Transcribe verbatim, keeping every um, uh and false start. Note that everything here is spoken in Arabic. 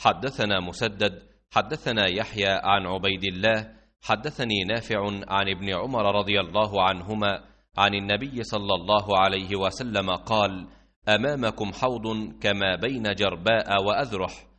حدثنا مسدد حدثنا يحيى عن عبيد الله حدثني نافع عن ابن عمر رضي الله عنهما عن النبي صلى الله عليه وسلم قال: أمامكم حوض كما بين جرباء وأذرح،